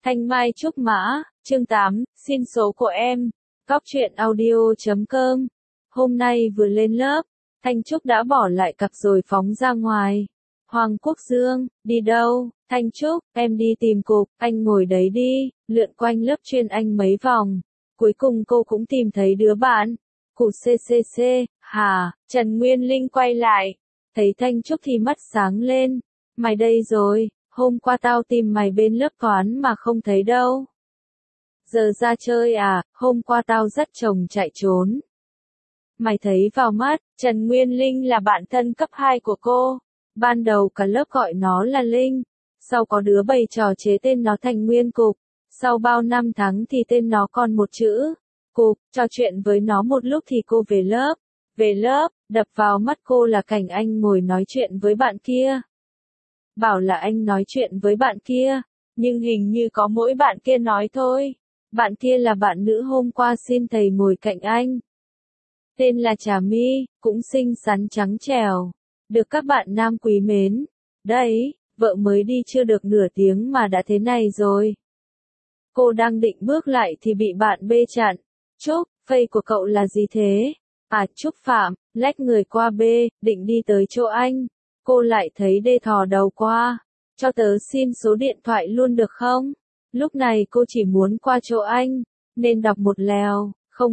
Thanh Mai Trúc Mã, chương 8, xin số của em. Cóc truyện audio.com. Hôm nay vừa lên lớp, Thanh Trúc đã bỏ lại cặp rồi phóng ra ngoài. Hoàng Quốc Dương, đi đâu? Thanh Trúc, em đi tìm cục, anh ngồi đấy đi, lượn quanh lớp chuyên anh mấy vòng. Cuối cùng cô cũng tìm thấy đứa bạn. Cụ CCC, hả? Trần Nguyên Linh quay lại. Thấy Thanh Trúc thì mắt sáng lên. Mày đây rồi, hôm qua tao tìm mày bên lớp toán mà không thấy đâu. Giờ ra chơi à, hôm qua tao dắt chồng chạy trốn. Mày thấy vào mắt, Trần Nguyên Linh là bạn thân cấp 2 của cô. Ban đầu cả lớp gọi nó là Linh. Sau có đứa bày trò chế tên nó thành Nguyên Cục. Sau bao năm tháng thì tên nó còn một chữ. Cục, trò chuyện với nó một lúc thì cô về lớp. Về lớp, đập vào mắt cô là cảnh anh ngồi nói chuyện với bạn kia. Bảo là anh nói chuyện với bạn kia, nhưng hình như có mỗi bạn kia nói thôi. Bạn kia là bạn nữ hôm qua xin thầy ngồi cạnh anh. Tên là Trà My, cũng xinh xắn trắng trẻo, được các bạn nam quý mến. Đấy, vợ mới đi chưa được nửa tiếng mà đã thế này rồi. Cô đang định bước lại thì bị bạn bê chặn. Trúc, phây của cậu là gì thế? À, Trúc Phạm, lách người qua bê, định đi tới chỗ anh. Cô lại thấy đê thò đầu qua. Cho tớ xin số điện thoại luôn được không? Lúc này cô chỉ muốn qua chỗ anh, nên đọc một lèo,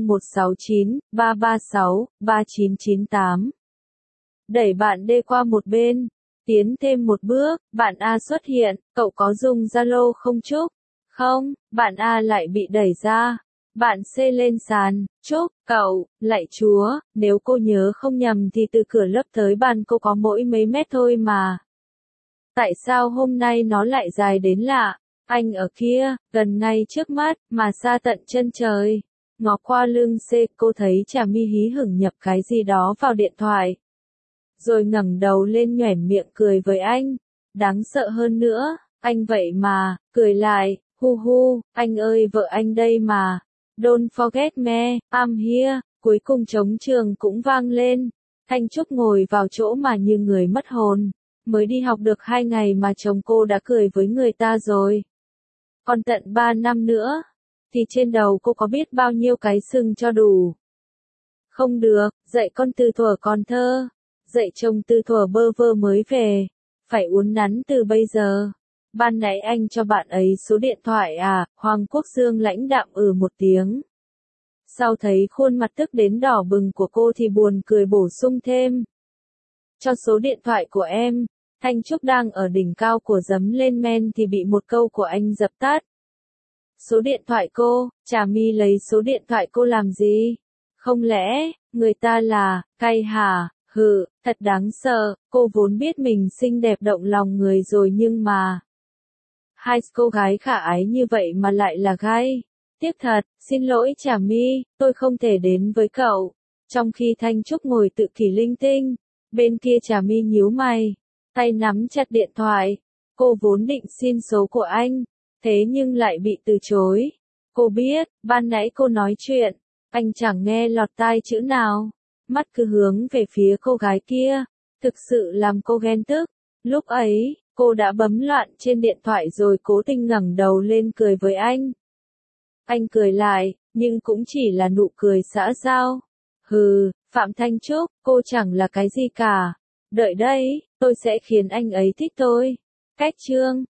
0169 336 3998. Đẩy bạn D qua một bên, tiến thêm một bước, bạn A xuất hiện, cậu có dùng Zalo không Trúc? Không, bạn A lại bị đẩy ra. Bạn C lên sàn, Trúc, cậu, lạy chúa, nếu cô nhớ không nhầm thì từ cửa lớp tới bàn cô có mỗi mấy mét thôi mà. Tại sao hôm nay nó lại dài đến lạ? Anh ở kia, gần ngay trước mắt, mà xa tận chân trời. Ngó qua lưng C, cô thấy Trà My hí hửng nhập cái gì đó vào điện thoại. Rồi ngẩng đầu lên nhoẻn miệng cười với anh. Đáng sợ hơn nữa, anh vậy mà, cười lại, hu hu, anh ơi vợ anh đây mà. Don't forget me, I'm here. Cuối cùng trống trường cũng vang lên. Thanh Trúc ngồi vào chỗ mà như người mất hồn. Mới đi học được 2 ngày mà chồng cô đã cười với người ta rồi. Còn tận 3 năm nữa, thì trên đầu cô có biết bao nhiêu cái sừng cho đủ. Không được, dạy con từ thuở còn thơ, dạy chồng từ thuở bơ vơ mới về, phải uốn nắn từ bây giờ. Ban nãy anh cho bạn ấy số điện thoại à? Hoàng Quốc Dương lãnh đạm một tiếng. Sau thấy khuôn mặt tức đến đỏ bừng của cô thì buồn cười bổ sung thêm. Cho số điện thoại của em. Thanh Trúc đang ở đỉnh cao của dấm lên men thì bị một câu của anh dập tắt. Số điện thoại cô, Trà My lấy số điện thoại cô làm gì? Không lẽ, người ta là, cay hả? Hừ, thật đáng sợ, cô vốn biết mình xinh đẹp động lòng người rồi nhưng mà. Hai cô gái khả ái như vậy mà lại là gay. Tiếc thật, xin lỗi Trà My, tôi không thể đến với cậu. Trong khi Thanh Trúc ngồi tự kỷ linh tinh, bên kia Trà My nhíu mày, tay nắm chặt điện thoại. Cô vốn định xin số của anh, thế nhưng lại bị từ chối. Cô biết, ban nãy cô nói chuyện, anh chẳng nghe lọt tai chữ nào. Mắt cứ hướng về phía cô gái kia, thực sự làm cô ghen tức. Lúc ấy, cô đã bấm loạn trên điện thoại rồi cố tình ngẩng đầu lên cười với anh. Anh cười lại, nhưng cũng chỉ là nụ cười xã giao. Hừ, Phạm Thanh Trúc, cô chẳng là cái gì cả. Đợi đấy, tôi sẽ khiến anh ấy thích tôi. Cách chương.